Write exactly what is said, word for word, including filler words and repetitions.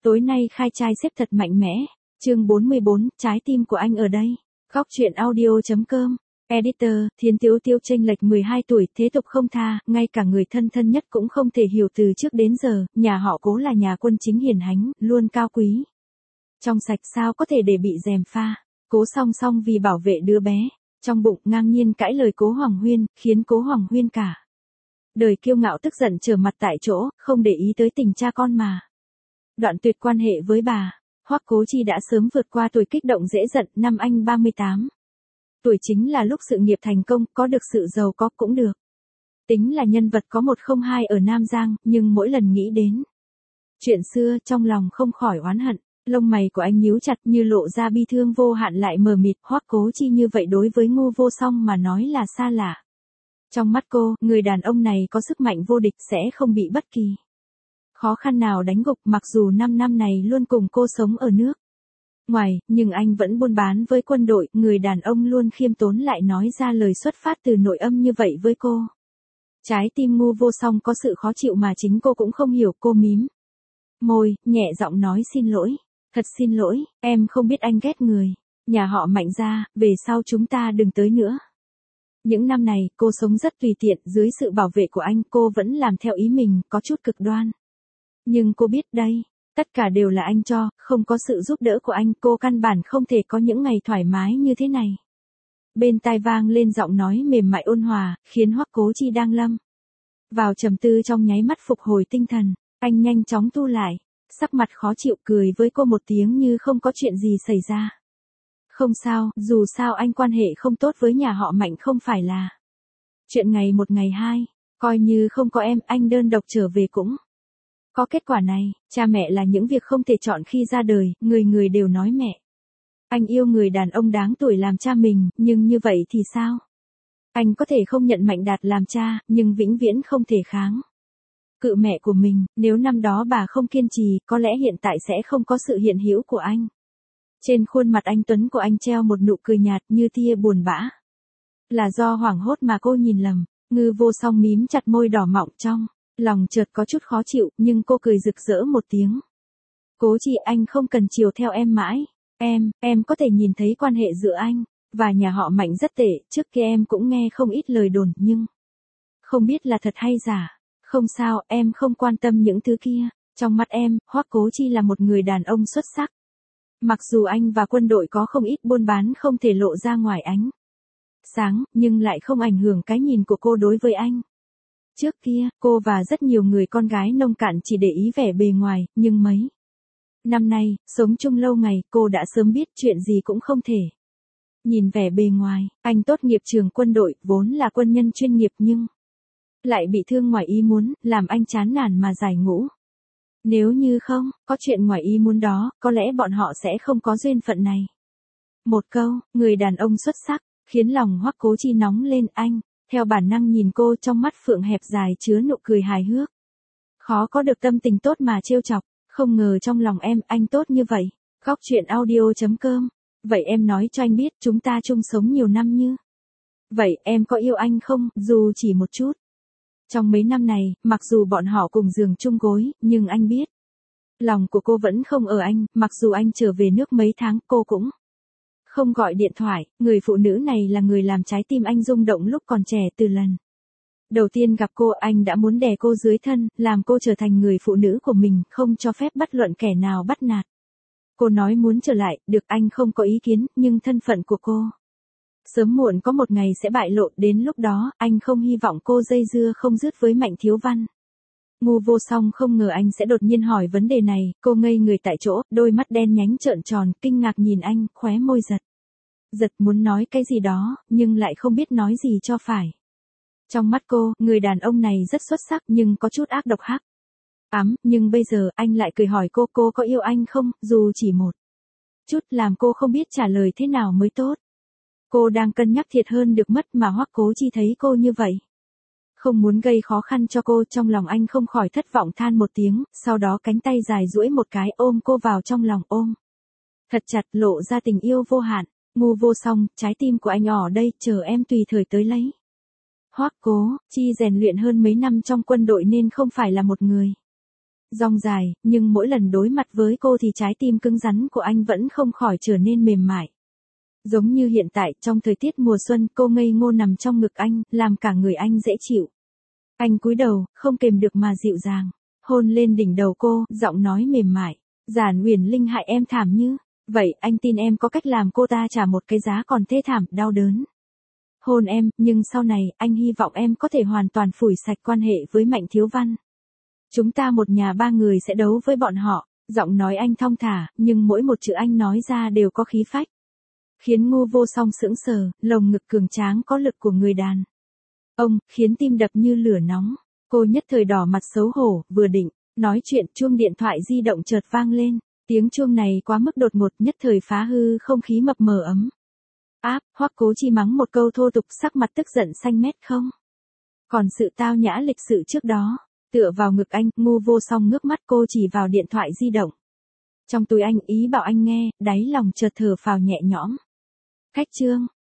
Tối nay khai trai xếp thật mạnh mẽ. Chương bốn mươi bốn, trái tim của anh ở đây. Góc truyện audio.com. Editor, Thiến Tiếu Tiếu chênh lệch mười hai tuổi, thế tục không tha, ngay cả người thân thân nhất cũng không thể hiểu từ trước đến giờ, nhà họ Cố là nhà quân chính hiền hánh, luôn cao quý. Trong sạch sao có thể để bị gièm pha. Cố Song Song vì bảo vệ đứa bé, trong bụng ngang nhiên cãi lời Cố Hoàng Huyên, khiến Cố Hoàng Huyên cả đời kiêu ngạo tức giận trở mặt tại chỗ, không để ý tới tình cha con mà đoạn tuyệt quan hệ với bà. Hoắc Cố Chi đã sớm vượt qua tuổi kích động dễ giận, năm anh ba mươi tám tuổi chính là lúc sự nghiệp thành công, có được sự giàu có cũng được. Tính là nhân vật có một không hai ở Nam Giang, nhưng mỗi lần nghĩ đến chuyện xưa, trong lòng không khỏi oán hận. Lông mày của anh nhíu chặt như lộ ra bi thương vô hạn lại mờ mịt. Hoắc Cố Chi như vậy đối với Ngô Vô Song mà nói là xa lạ. Trong mắt cô, người đàn ông này có sức mạnh vô địch, sẽ không bị bất kỳ khó khăn nào đánh gục. Mặc dù năm năm này luôn cùng cô sống ở nước ngoài, nhưng anh vẫn buôn bán với quân đội. Người đàn ông luôn khiêm tốn lại nói ra lời xuất phát từ nội âm như vậy với cô. Trái tim Ngô Vô Song có sự khó chịu mà chính cô cũng không hiểu. Cô mím môi, nhẹ giọng nói xin lỗi. Thật xin lỗi, em không biết anh ghét người nhà họ Mạnh ra, về sau chúng ta đừng tới nữa. Những năm này, cô sống rất tùy tiện, dưới sự bảo vệ của anh, cô vẫn làm theo ý mình, có chút cực đoan. Nhưng cô biết đây, tất cả đều là anh cho, không có sự giúp đỡ của anh, cô căn bản không thể có những ngày thoải mái như thế này. Bên tai vang lên giọng nói mềm mại ôn hòa, khiến Hoắc Cố Chi đang lâm vào trầm tư trong nháy mắt phục hồi tinh thần. Anh nhanh chóng tu lại, sắc mặt khó chịu, cười với cô một tiếng như không có chuyện gì xảy ra. Không sao, dù sao anh quan hệ không tốt với nhà họ Mạnh không phải là chuyện ngày một ngày hai, coi như không có em, anh đơn độc trở về cũng có kết quả này. Cha mẹ là những việc không thể chọn khi ra đời, người người đều nói mẹ. Anh yêu người đàn ông đáng tuổi làm cha mình, nhưng như vậy thì sao? Anh có thể không nhận Mạnh Đạt làm cha, nhưng vĩnh viễn không thể kháng cự mẹ của mình. Nếu năm đó bà không kiên trì, có lẽ hiện tại sẽ không có sự hiện hữu của anh. Trên khuôn mặt anh tuấn của anh treo một nụ cười nhạt như tia buồn bã. Là do hoảng hốt mà cô nhìn lầm. Ngư Vô Song mím chặt môi đỏ mọng, trong lòng chợt có chút khó chịu, nhưng cô cười rực rỡ một tiếng. Cố Chi, anh không cần chiều theo em mãi. Em, em có thể nhìn thấy quan hệ giữa anh và nhà họ Mạnh rất tệ, trước kia em cũng nghe không ít lời đồn, nhưng không biết là thật hay giả. Không sao, em không quan tâm những thứ kia. Trong mắt em, Hoắc Cố Chi là một người đàn ông xuất sắc. Mặc dù anh và quân đội có không ít buôn bán không thể lộ ra ngoài ánh sáng, nhưng lại không ảnh hưởng cái nhìn của cô đối với anh. Trước kia, cô và rất nhiều người con gái nông cạn chỉ để ý vẻ bề ngoài, nhưng mấy năm nay, sống chung lâu ngày, cô đã sớm biết chuyện gì cũng không thể nhìn vẻ bề ngoài. Anh tốt nghiệp trường quân đội, vốn là quân nhân chuyên nghiệp nhưng lại bị thương ngoài ý muốn, làm anh chán nản mà giải ngũ. Nếu như không có chuyện ngoài ý muốn đó, có lẽ bọn họ sẽ không có duyên phận này. Một câu, người đàn ông xuất sắc, khiến lòng Hoắc Cố Chi nóng lên. Anh theo bản năng nhìn cô, trong mắt phượng hẹp dài chứa nụ cười hài hước. Khó có được tâm tình tốt mà trêu chọc. Không ngờ trong lòng em, anh tốt như vậy. Góc truyện audio.com. Vậy em nói cho anh biết, chúng ta chung sống nhiều năm như vậy, em có yêu anh không, dù chỉ một chút? Trong mấy năm này, mặc dù bọn họ cùng giường chung gối, nhưng anh biết lòng của cô vẫn không ở anh. Mặc dù anh trở về nước mấy tháng, cô cũng không gọi điện thoại. Người phụ nữ này là người làm trái tim anh rung động lúc còn trẻ. Từ lần đầu tiên gặp cô, anh đã muốn đè cô dưới thân, làm cô trở thành người phụ nữ của mình, không cho phép bất luận kẻ nào bắt nạt. Cô nói muốn trở lại, được, anh không có ý kiến, nhưng thân phận của cô sớm muộn có một ngày sẽ bại lộ, đến lúc đó, anh không hy vọng cô dây dưa không dứt với Mạnh Thiếu Văn. Ngô Vô Song không ngờ anh sẽ đột nhiên hỏi vấn đề này, cô ngây người tại chỗ, đôi mắt đen nhánh trợn tròn, kinh ngạc nhìn anh, khóe môi giật giật muốn nói cái gì đó, nhưng lại không biết nói gì cho phải. Trong mắt cô, người đàn ông này rất xuất sắc nhưng có chút ác độc hắc ám, nhưng bây giờ anh lại cười hỏi cô, cô có yêu anh không, dù chỉ một chút, làm cô không biết trả lời thế nào mới tốt. Cô đang cân nhắc thiệt hơn được mất, mà Hoắc Cố Chi thấy cô như vậy, không muốn gây khó khăn cho cô. Trong lòng anh không khỏi thất vọng than một tiếng, sau đó cánh tay dài duỗi một cái ôm cô vào trong lòng, ôm thật chặt, lộ ra tình yêu vô hạn. Ngô Vô Song, trái tim của anh ở đây, chờ em tùy thời tới lấy. Hoắc Cố Chi rèn luyện hơn mấy năm trong quân đội nên không phải là một người Dong dài, nhưng mỗi lần đối mặt với cô thì trái tim cứng rắn của anh vẫn không khỏi trở nên mềm mại. Giống như hiện tại, trong thời tiết mùa xuân, cô ngây ngô nằm trong ngực anh, làm cả người anh dễ chịu. Anh cúi đầu, không kềm được mà dịu dàng, hôn lên đỉnh đầu cô, giọng nói mềm mại. Giản Uyển Linh hại em thảm như vậy, anh tin em có cách làm cô ta trả một cái giá còn thê thảm, đau đớn. Hôn em, nhưng sau này, anh hy vọng em có thể hoàn toàn phủi sạch quan hệ với Mạnh Thiếu Văn. Chúng ta một nhà ba người sẽ đấu với bọn họ. Giọng nói anh thong thả, nhưng mỗi một chữ anh nói ra đều có khí phách. Khiến Ngô Vô Song sững sờ, lồng ngực cường tráng có lực của người đàn ông, khiến tim đập như lửa nóng. Cô nhất thời đỏ mặt xấu hổ, vừa định nói chuyện, chuông điện thoại di động chợt vang lên. Tiếng chuông này quá mức đột ngột, nhất thời phá hư không khí mập mờ ấm áp. Hoắc Cố Chi mắng một câu thô tục, sắc mặt tức giận xanh mét không còn sự tao nhã lịch sự trước đó. Tựa vào ngực anh, Ngô Vô Song ngước mắt, cô chỉ vào điện thoại di động trong túi anh, ý bảo anh nghe, đáy lòng chợt thở phào nhẹ nhõm. Khách trương.